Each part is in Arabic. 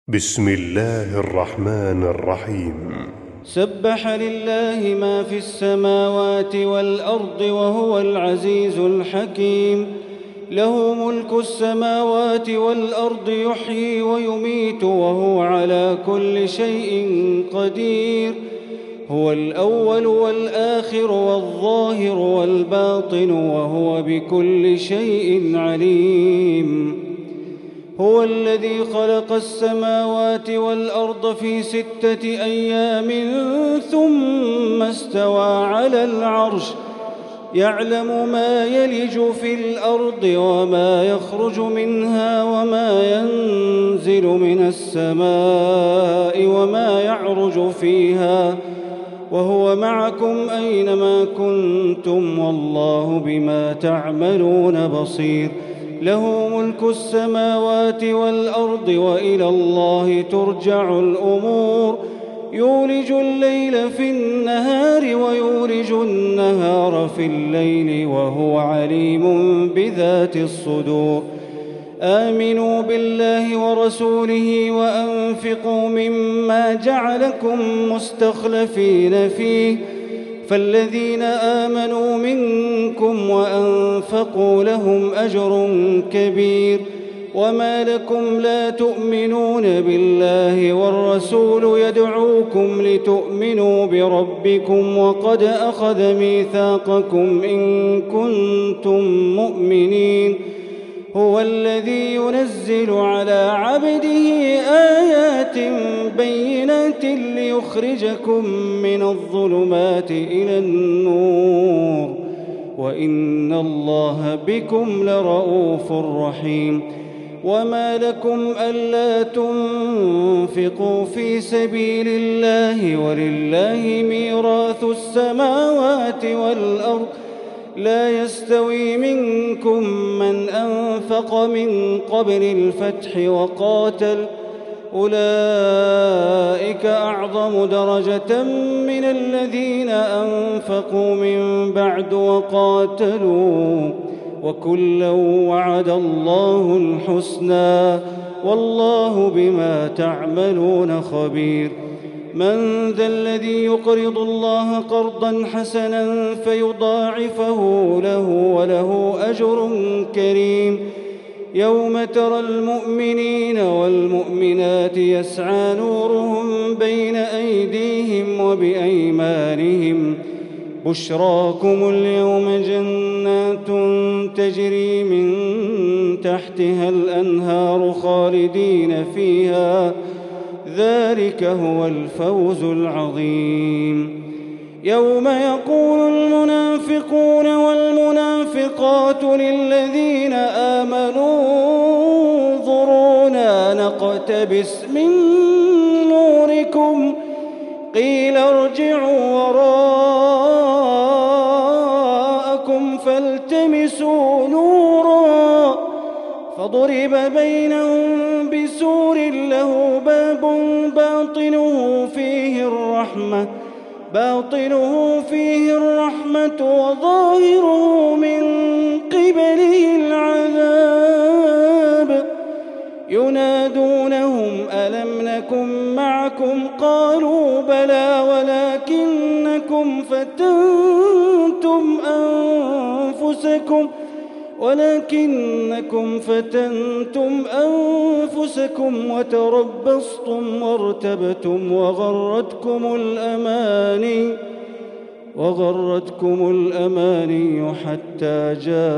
بسم الله الرحمن الرحيم. سبح لله ما في السماوات والأرض وهو العزيز الحكيم. له ملك السماوات والأرض يحيي ويميت وهو على كل شيء قدير. هو الأول والآخر والظاهر والباطن وهو بكل شيء عليم. هو الذي خلق السماوات والأرض في 6 أيام ثم استوى على العرش يعلم ما يلج في الأرض وما يخرج منها وما ينزل من السماء وما يعرج فيها وهو معكم أينما كنتم والله بما تعملون بصير. له ملك السماوات والأرض وإلى الله ترجع الأمور. يولج الليل في النهار ويولج النهار في الليل وهو عليم بذات الصدور. آمنوا بالله ورسوله وأنفقوا مما جعلكم مستخلفين فيه فالذين آمنوا منكم وأنفقوا لهم أجر كبير. وما لكم لا تؤمنون بالله والرسول يدعوكم لتؤمنوا بربكم وقد أخذ ميثاقكم إن كنتم مؤمنين. هو الذي ينزل على عبده آيات بينات ليخرجكم من الظلمات إلى النور وإن الله بكم لرءوف رحيم. وما لكم ألا تنفقوا في سبيل الله ولله ميراث السماوات والأرض لا يستوي منكم من أنفق من قبل الفتح وقاتل أولئك أعظم درجة من الذين أنفقوا من بعد وقاتلوا وكلا وعد الله الحسنى والله بما تعملون خبير. من ذا الذي يقرض الله قرضا حسنا فيضاعفه له وله أجر كريم. يوم ترى المؤمنين والمؤمنات يسعى نورهم بين أيديهم وبأيمانهم بشراكم اليوم جنات تجري من تحتها الأنهار خالدين فيها ذلك هو الفوز العظيم. يوم يقول المنافقون والمنافقات للذين آمنوا انظرونا نقتبس من نوركم قيل ارجعوا وراءكم فالتمسوا نورا فضرب بينهم بسور له باب باطنه فيه الرحمة وظاهره من قبله العذاب. ينادونهم ألم نكن معكم قالوا بلى ولكنكم فتنتم أنفسكم وتربصتم وارتبتم وغرتكم الأماني حتى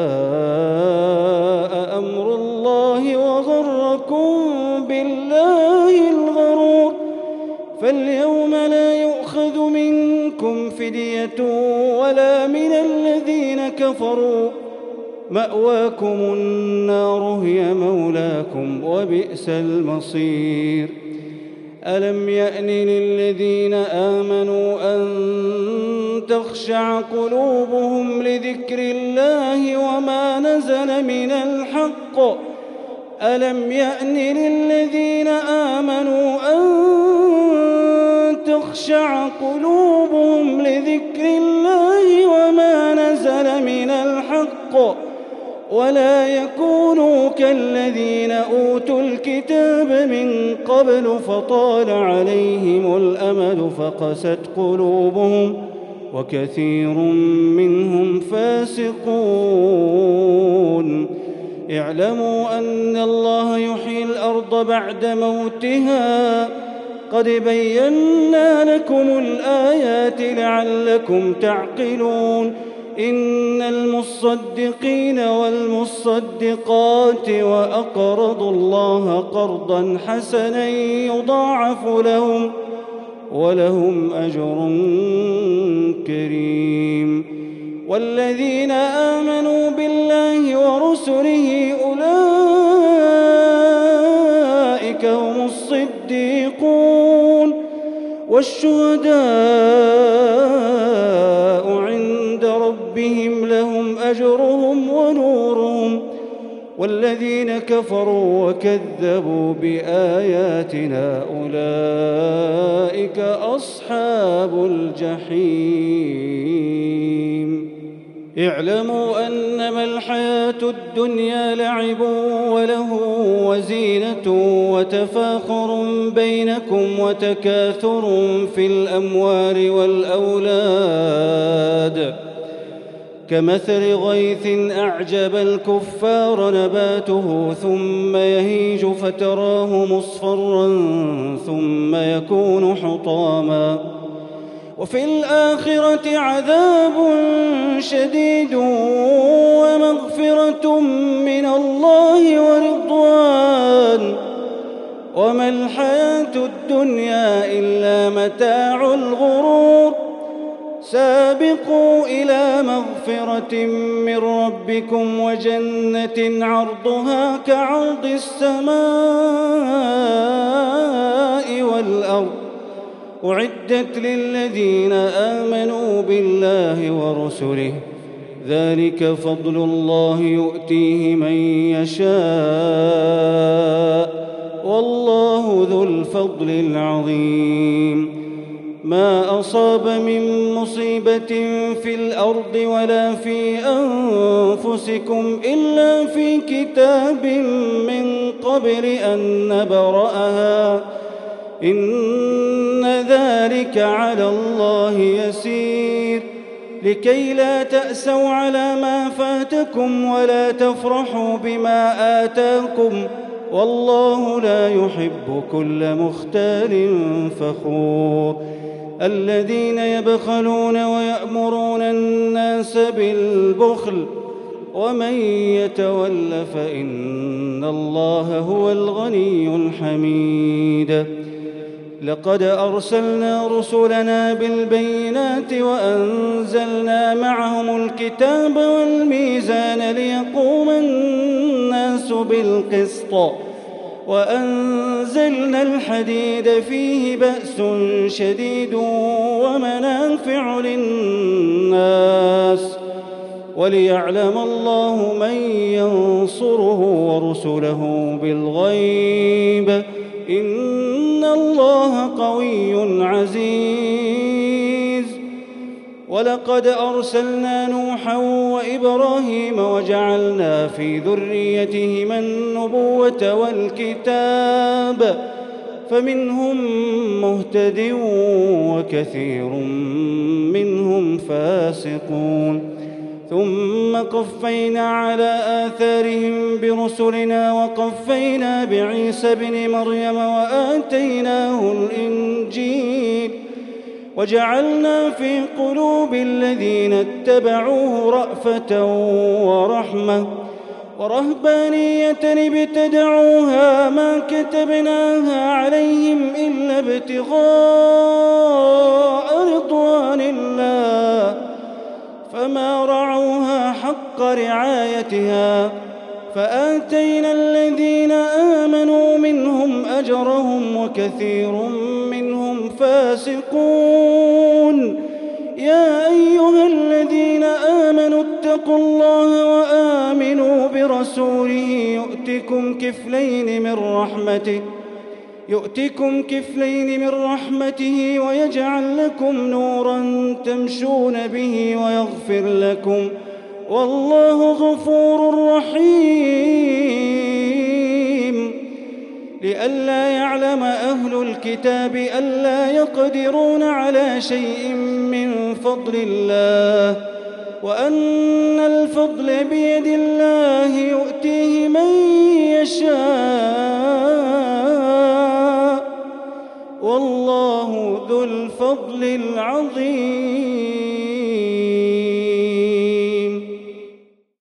جاء أمر الله وغركم بالله الغرور. فاليوم لا يؤخذ منكم فدية ولا من الذين كفروا مأواكم النار هي مولاكم وبئس المصير. ألم يأن للذين آمنوا أن تخشع قلوبهم لذكر الله وما نزل من الحق ألم يأن للذين آمنوا أن تخشع قلوبهم لذكر الله وما نزل من الحق ولا يكونوا كالذين أوتوا الكتاب من قبل فطال عليهم الأمد فقست قلوبهم وكثير منهم فاسقون. اعلموا أن الله يحيي الأرض بعد موتها قد بينا لكم الآيات لعلكم تعقلون. إن المصدقين والمصدقات وأقرضوا الله قرضا حسنا يضاعف لهم ولهم أجر كريم. والذين آمنوا بالله ورسله أولئك هم الصديقون والشهداء عند ربهم لهم أجرهم ونورهم. والذين كفروا وكذبوا بآياتنا أولئك أصحاب الجحيم. اعلموا أنما الحياة الدنيا لعب وله وزينة وتفاخر بينكم وتكاثر في الأموال والأولاد كمثل غيث أعجب الكفار نباته ثم يهيج فتراه مصفرا ثم يكون حطاما وفي الآخرة عذاب شديد ومغفرة من الله ورضوان وما الحياة الدنيا إلا متاع الغرور. سابقوا إلى مغفرة من ربكم وجنة عرضها كعرض السماء والأرض أعدت للذين آمنوا بالله ورسله ذلك فضل الله يؤتيه من يشاء والله ذو الفضل العظيم. ما أصاب من مصيبة في الأرض ولا في أنفسكم إلا في كتاب من قبل أن نبرأها إن ذلك على الله يسير. لكي لا تأسوا على ما فاتكم ولا تفرحوا بما آتاكم والله لا يحب كل مختال فخور. الذين يبخلون ويأمرون الناس بالبخل ومن يتول فإن الله هو الغني الحميد. لقد أرسلنا رسلنا بالبينات وأنزلنا معهم الكتاب والميزان ليقوم الناس بالقسط وأنزلنا الحديد فيه بأس شديد ومنافع للناس وليعلم الله من ينصره ورسله بالغيب إن الله قوي عزيز. ولقد أرسلنا نوحا وإبراهيم وجعلنا في ذريتهما النبوة والكتاب فمنهم مهتد وكثير منهم فاسقون. ثم قفينا على آثارهم برسلنا وقفينا بعيسى ابن مريم وآتيناه الإنجيل وجعلنا في قلوب الذين اتبعوه رأفة ورحمة ورهبانية ابتدعوها ما كتبناها عليهم إلا ابتغاء رضوان الله فما رعوها حق رعايتها فآتينا الذين آمنوا منهم أجرهم وكثير منهم فاسقون. يا أيها الذين آمنوا اتقوا الله وآمنوا برسوله يؤتكم كفلين من رحمته ويجعل لكم نورا تمشون به ويغفر لكم والله غفور رحيم. لئلا يعلم أهل الكتاب ألا يقدرون على شيء من فضل الله وأن الفضل بيد الله يؤتيه من يشاء والله ذو الفضل العظيم.